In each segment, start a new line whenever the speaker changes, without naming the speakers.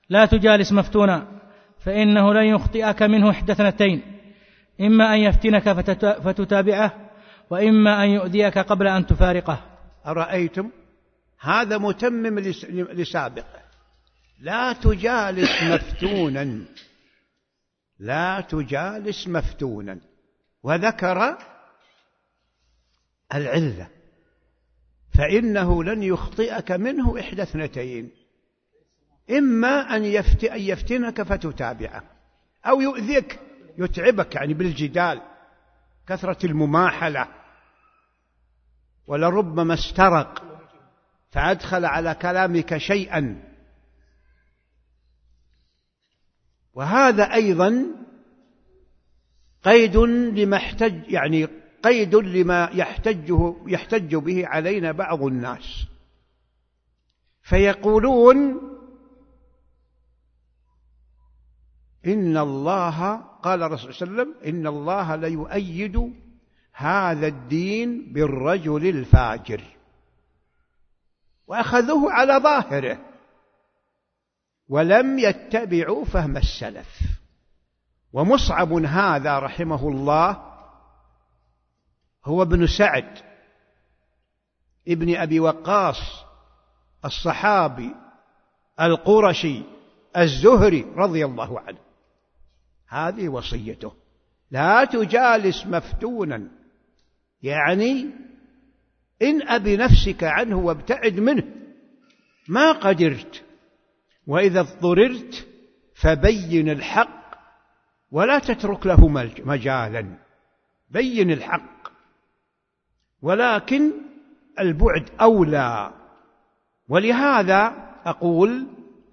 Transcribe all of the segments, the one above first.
لا تجالس مفتونا فإنه لن يخطئك منه إحدى اثنتين: إما أن يفتنك فتتابعه، وإما أن يؤذيك قبل أن تفارقه.
أرأيتم؟ هذا متمم لسابقه: لا تجالس مفتونا، لا تجالس مفتونا، وذكر العلة: فإنه لن يخطئك منه إحدى اثنتين: إما أن يفتنك فتتابعه، أو يؤذيك، يتعبك يعني بالجدال، كثرة المماحلة، ولربما استرق فأدخل على كلامك شيئا. وهذا أيضا قيد لما يحتج به علينا بعض الناس، فيقولون إن الله، قال الرسول صلى الله عليه وسلم: إن الله ليؤيد هذا الدين بالرجل الفاجر، وأخذوه على ظاهره ولم يتبعوا فهم السلف. ومصعب هذا رحمه الله هو ابن سعد ابن أبي وقاص الصحابي القرشي الزهري رضي الله عنه. هذه وصيته: لا تجالس مفتونا، يعني إن بنفسك عنه وابتعد منه ما قدرت، وإذا اضطررت فبين الحق ولا تترك له مجالا، بين الحق، ولكن البعد أولى. ولهذا أقول،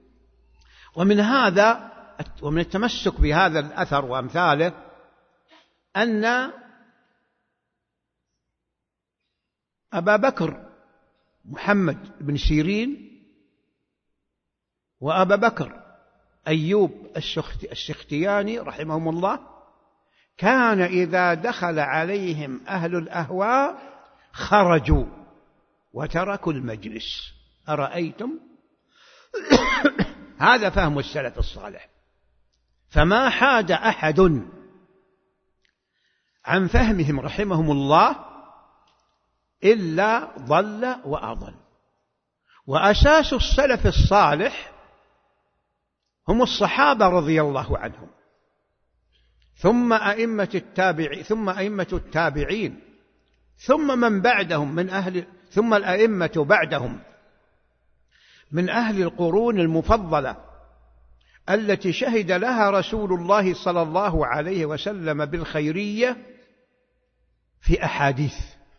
ومن التمسك بهذا الأثر وأمثاله، أن أبا بكر محمد بن سيرين وأبا بكر أيوب السختياني رحمهم الله كان إذا دخل عليهم أهل الأهواء خرجوا وتركوا المجلس. أرأيتم؟ هذا فهم السلف الصالح. فما حاد أحد عن فهمهم رحمهم الله إلا ضل وأضل. وأساس السلف الصالح هم الصحابة رضي الله عنهم، ثم أئمة التابعين، ثم من بعدهم ثم الأئمة بعدهم من أهل القرون المفضلة التي شهد لها رسول الله صلى الله عليه وسلم بالخيرية في أحاديث.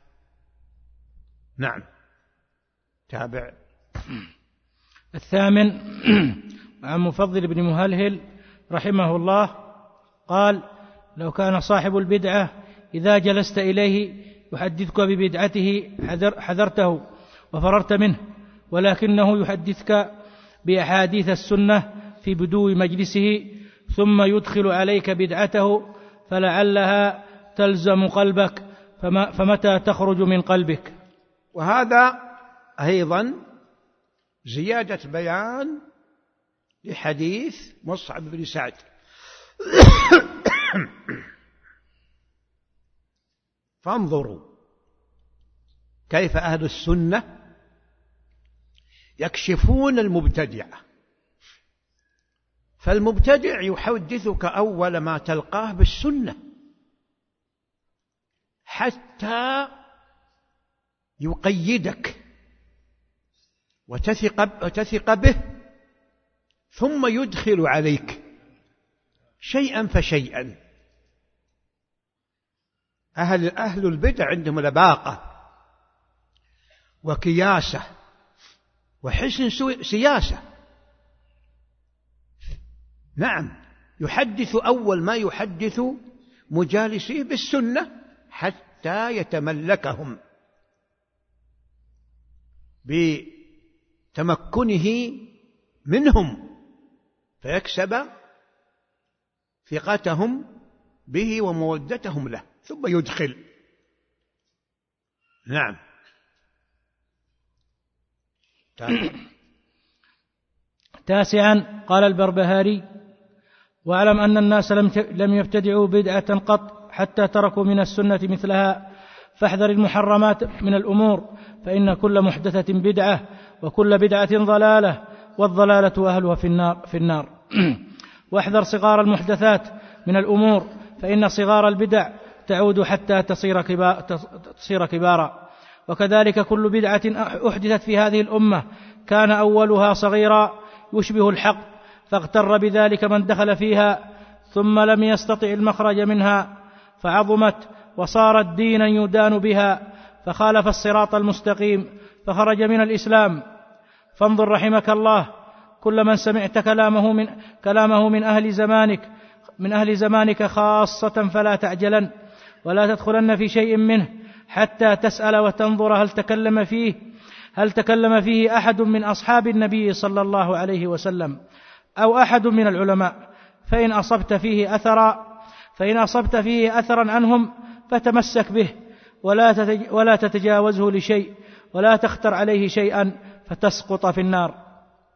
نعم، تابع.
الثامن عن مفضل بن مهلهل رحمه الله قال: لو كان صاحب البدعة إذا جلست إليه يحدثك ببدعته حذرته وفررت منه، ولكنه يحدثك بأحاديث السنة في بدو مجلسه، ثم يدخل عليك بدعته فلعلها تلزم قلبك، فمتى تخرج من قلبك.
وهذا أيضا زيادة بيان لحديث مصعب بن سعد. فانظروا كيف أهل السنة يكشفون المبتدعة. فالمبتدع يحدثك أول ما تلقاه بالسنة حتى يقيدك وتثق به، ثم يدخل عليك شيئا فشيئا. أهل البدع عندهم لباقة وكياسة وحسن سياسة. نعم، يحدث أول ما يحدث مجالسيه بالسنة حتى يتملكهم بتمكنه منهم فيكسب ثقتهم به ومودتهم له، ثم يدخل. نعم.
9. قال البربهاري: واعلم أن الناس لم يبتدعوا بدعة قط حتى تركوا من السنة مثلها، فاحذر المحرمات من الأمور، فإن كل محدثة بدعة، وكل بدعة ضلالة، والضلالة أهلها في النار. واحذر صغار المحدثات من الأمور، فإن صغار البدع تعود حتى تصير كبارا. وكذلك كل بدعة أحدثت في هذه الأمة كان أولها صغيرا يشبه الحق، فاغتر بذلك من دخل فيها ثم لم يستطع المخرج منها، فعظمت وصارت دينا يدان بها، فخالف الصراط المستقيم فخرج من الإسلام. فانظر رحمك الله، كل من سمعت كلامه من أهل زمانك خاصة فلا تعجلن، ولا تدخلن في شيء منه حتى تسأل وتنظر هل تكلم فيه أحد من أصحاب النبي صلى الله عليه وسلم أو أحد من العلماء، فإن أصبت فيه أثرا عنهم فتمسك به، ولا تتجاوزه لشيء، ولا تختر عليه شيئا فتسقط في النار.